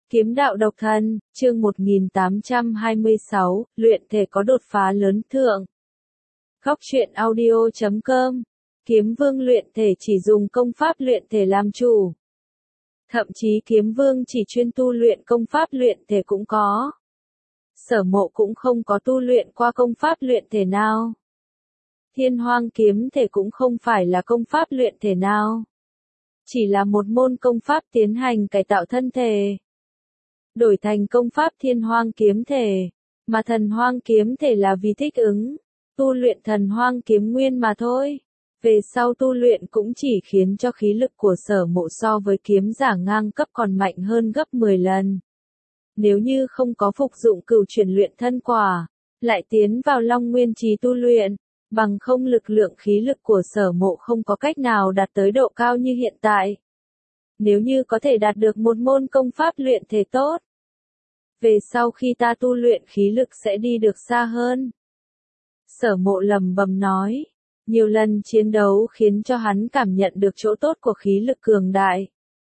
Kiếm đạo độc thân, chương 1826, luyện thể có đột phá lớn thượng. Góc truyện audio.com. Kiếm vương luyện thể chỉ dùng công pháp luyện thể làm chủ. Thậm chí kiếm vương chỉ chuyên tu luyện công pháp luyện thể cũng có. Sở Mộ cũng không có tu luyện qua công pháp luyện thể nào. Thiên Hoang kiếm thể cũng không phải là công pháp luyện thể nào. Chỉ là một môn công pháp tiến hành cải tạo thân thể. Đổi thành công pháp Thiên Hoang kiếm thể, mà Thần Hoang kiếm thể là vì thích ứng, tu luyện Thần Hoang kiếm nguyên mà thôi. Về sau tu luyện cũng chỉ khiến cho khí lực của Sở Mộ so với kiếm giả ngang cấp còn mạnh hơn gấp 10 lần. Nếu như không có phục dụng cửu chuyển luyện thân quả, lại tiến vào Long Nguyên Chí tu luyện, bằng không lực lượng khí lực của Sở Mộ không có cách nào đạt tới độ cao như hiện tại. Nếu như có thể đạt được một môn công pháp luyện thể tốt, về sau khi ta tu luyện khí lực sẽ đi được xa hơn. Sở Mộ lẩm bẩm nói, nhiều lần chiến đấu khiến cho hắn cảm nhận được chỗ tốt của khí lực cường đại.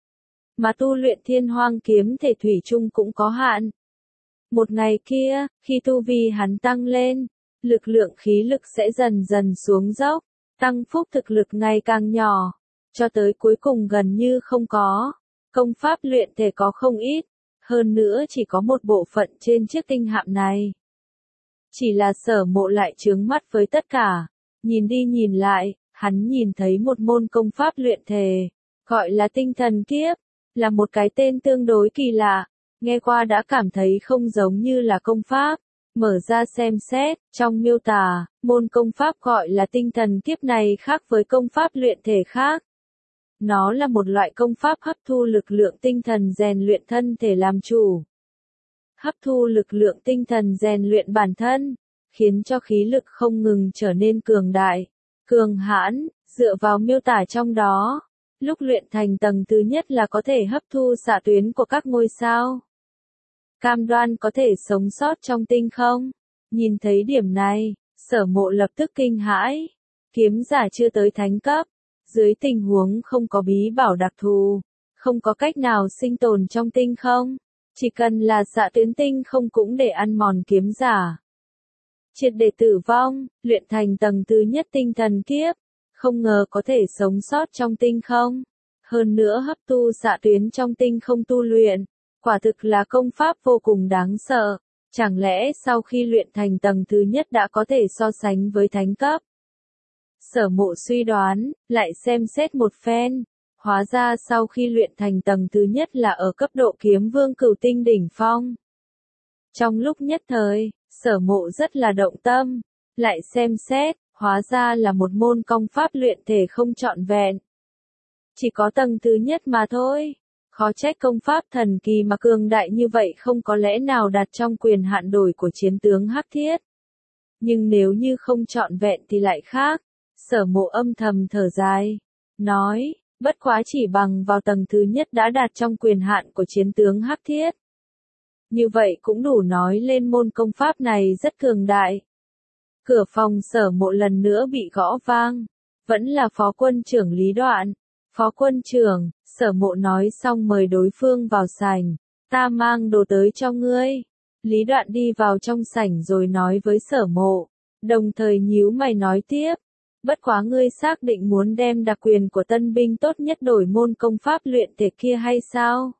Mà tu luyện Thiên Hoang kiếm thể thủy chung cũng có hạn. Một ngày kia, khi tu vi hắn tăng lên, lực lượng khí lực sẽ dần dần xuống dốc, tăng phúc thực lực ngày càng nhỏ, cho tới cuối cùng gần như không có. Công pháp luyện thể có không ít, hơn nữa chỉ có một bộ phận trên chiếc tinh hạm này. Chỉ là Sở Mộ lại chướng mắt với tất cả, nhìn đi nhìn lại, hắn nhìn thấy một môn công pháp luyện thể, gọi là tinh thần kiếp, là một cái tên tương đối kỳ lạ, nghe qua đã cảm thấy không giống như là công pháp. Mở ra xem xét, trong miêu tả, môn công pháp gọi là tinh thần kiếp này khác với công pháp luyện thể khác. Nó là một loại công pháp hấp thu lực lượng tinh thần rèn luyện thân thể làm chủ. Hấp thu lực lượng tinh thần rèn luyện bản thân, khiến cho khí lực không ngừng trở nên cường đại, cường hãn, dựa vào miêu tả trong đó. Lúc luyện thành tầng thứ nhất là có thể hấp thu xạ tuyến của các ngôi sao. Cam đoan có thể sống sót trong tinh không. Nhìn thấy điểm này, Sở Mộ lập tức kinh hãi. Kiếm giả chưa tới thánh cấp, dưới tình huống không có bí bảo đặc thù, không có cách nào sinh tồn trong tinh không. Chỉ cần là xạ tuyến tinh không cũng để ăn mòn kiếm giả. Triệt để tử vong, luyện thành tầng thứ nhất tinh thần kiếp, không ngờ có thể sống sót trong tinh không. Hơn nữa hấp thu xạ tuyến trong tinh không tu luyện, quả thực là công pháp vô cùng đáng sợ. Chẳng lẽ sau khi luyện thành tầng thứ nhất đã có thể so sánh với thánh cấp? Sở Mộ suy đoán, lại xem xét một phen. Hóa ra sau khi luyện thành tầng thứ nhất là ở cấp độ kiếm vương cửu tinh đỉnh phong. Trong lúc nhất thời, Sở Mộ rất là động tâm. Lại xem xét, hóa ra là một môn công pháp luyện thể không trọn vẹn. Chỉ có tầng thứ nhất mà thôi. Khó trách công pháp thần kỳ mà cường đại như vậy không có lẽ nào đặt trong quyền hạn đổi của chiến tướng Hắc Thiết. Nhưng nếu như không trọn vẹn thì lại khác. Sở Mộ âm thầm thở dài. Nói, bất quá chỉ bằng vào tầng thứ nhất đã đạt trong quyền hạn của chiến tướng Hắc Thiết. Như vậy cũng đủ nói lên môn công pháp này rất cường đại. Cửa phòng Sở Mộ lần nữa bị gõ vang. Vẫn là Phó Quân trưởng Lý Đoạn. Phó Quân trưởng, Sở Mộ nói xong mời đối phương vào sảnh. Ta mang đồ tới cho ngươi. Lý Đoạn đi vào trong sảnh rồi nói với Sở Mộ. Đồng thời nhíu mày nói tiếp. Bất quá ngươi xác định muốn đem đặc quyền của tân binh tốt nhất đổi môn công pháp luyện thể kia hay sao?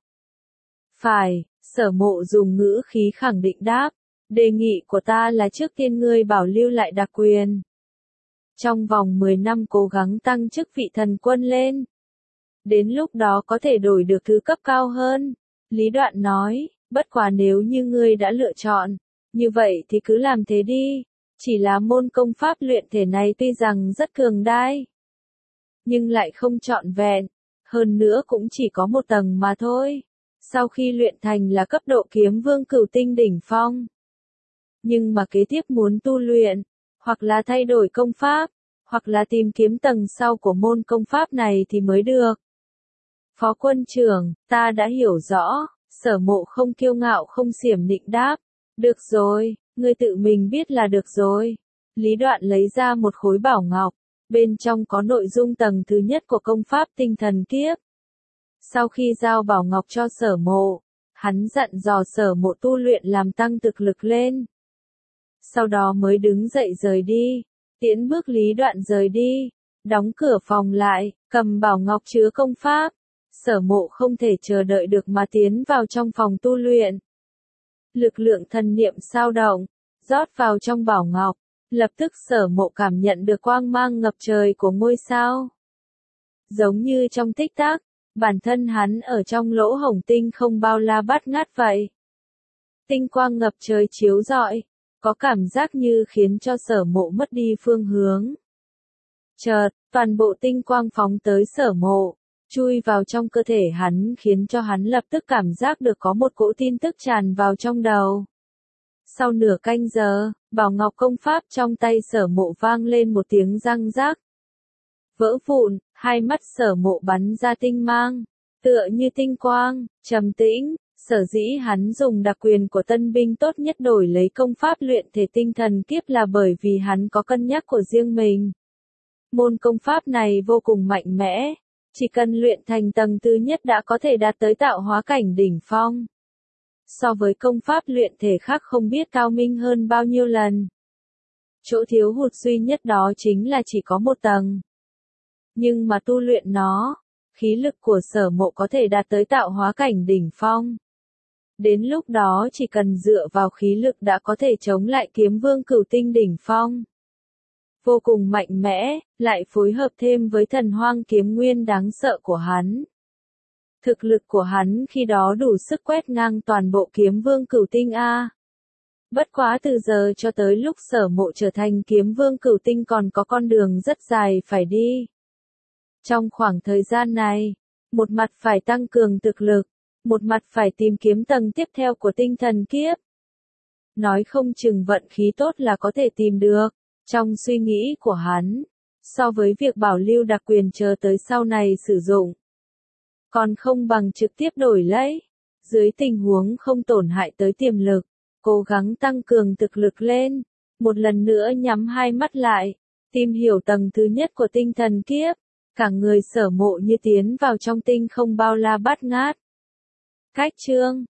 Phải, Sở Mộ dùng ngữ khí khẳng định đáp. Đề nghị của ta là trước tiên ngươi bảo lưu lại đặc quyền. Trong vòng 10 năm cố gắng tăng chức vị thần quân lên. Đến lúc đó có thể đổi được thứ cấp cao hơn. Lý Đoạn nói, bất quá nếu như ngươi đã lựa chọn, như vậy thì cứ làm thế đi. Chỉ là môn công pháp luyện thể này tuy rằng rất cường đại, nhưng lại không trọn vẹn. Hơn nữa cũng chỉ có một tầng mà thôi. Sau khi luyện thành là cấp độ kiếm vương cửu tinh đỉnh phong. Nhưng mà kế tiếp muốn tu luyện, hoặc là thay đổi công pháp, hoặc là tìm kiếm tầng sau của môn công pháp này thì mới được. Phó Quân trưởng, ta đã hiểu rõ. Sở Mộ không kiêu ngạo không xiểm nịnh đáp. Được rồi, ngươi tự mình biết là được rồi. Lý Đoạn lấy ra một khối bảo ngọc, bên trong có nội dung tầng thứ nhất của công pháp tinh thần kiếp. Sau khi giao bảo ngọc cho Sở Mộ, Hắn dặn dò Sở Mộ tu luyện làm tăng thực lực lên. Sau đó mới đứng dậy rời đi, tiễn bước Lý Đoạn rời đi, đóng cửa phòng lại, cầm bảo ngọc chứa công pháp. Sở Mộ không thể chờ đợi được mà tiến vào trong phòng tu luyện. Lực lượng thần niệm sao động, rót vào trong bảo ngọc, lập tức Sở Mộ cảm nhận được quang mang ngập trời của ngôi sao. Giống như trong tích tắc, bản thân hắn ở trong lỗ hổng tinh không bao la bát ngát vậy. Tinh quang ngập trời chiếu rọi, có cảm giác như khiến cho Sở Mộ mất đi phương hướng. Chợt, toàn bộ tinh quang phóng tới Sở Mộ, chui vào trong cơ thể hắn khiến cho hắn lập tức cảm giác được có một cỗ tin tức tràn vào trong đầu. Sau nửa canh giờ, bảo ngọc công pháp trong tay Sở Mộ vang lên một tiếng răng rắc. Vỡ vụn, hai mắt Sở Mộ bắn ra tinh mang, tựa như tinh quang, trầm tĩnh. Sở dĩ hắn dùng đặc quyền của tân binh tốt nhất đổi lấy công pháp luyện thể tinh thần kiếp là bởi vì hắn có cân nhắc của riêng mình. Môn công pháp này vô cùng mạnh mẽ, chỉ cần luyện thành tầng thứ nhất đã có thể đạt tới tạo hóa cảnh đỉnh phong. So với công pháp luyện thể khác không biết cao minh hơn bao nhiêu lần. Chỗ thiếu hụt duy nhất đó chính là chỉ có một tầng. Nhưng mà tu luyện nó, khí lực của Sở Mộ có thể đạt tới tạo hóa cảnh đỉnh phong. Đến lúc đó chỉ cần dựa vào khí lực đã có thể chống lại kiếm vương cửu tinh đỉnh phong. Vô cùng mạnh mẽ, lại phối hợp thêm với thần hoang kiếm nguyên đáng sợ của hắn. Thực lực của hắn khi đó đủ sức quét ngang toàn bộ kiếm vương cửu tinh A. Bất quá từ giờ cho tới lúc Sở Mộ trở thành kiếm vương cửu tinh còn có con đường rất dài phải đi. Trong khoảng thời gian này, một mặt phải tăng cường thực lực, một mặt phải tìm kiếm tầng tiếp theo của tinh thần kiếp. Nói không chừng vận khí tốt là có thể tìm được, trong suy nghĩ của hắn, so với việc bảo lưu đặc quyền chờ tới sau này sử dụng. Còn không bằng trực tiếp đổi lấy, dưới tình huống không tổn hại tới tiềm lực, cố gắng tăng cường thực lực lên, một lần nữa nhắm hai mắt lại, tìm hiểu tầng thứ nhất của tinh thần kiếp, cả người Sở Mộ như tiến vào trong tinh không bao la bát ngát. Cách chương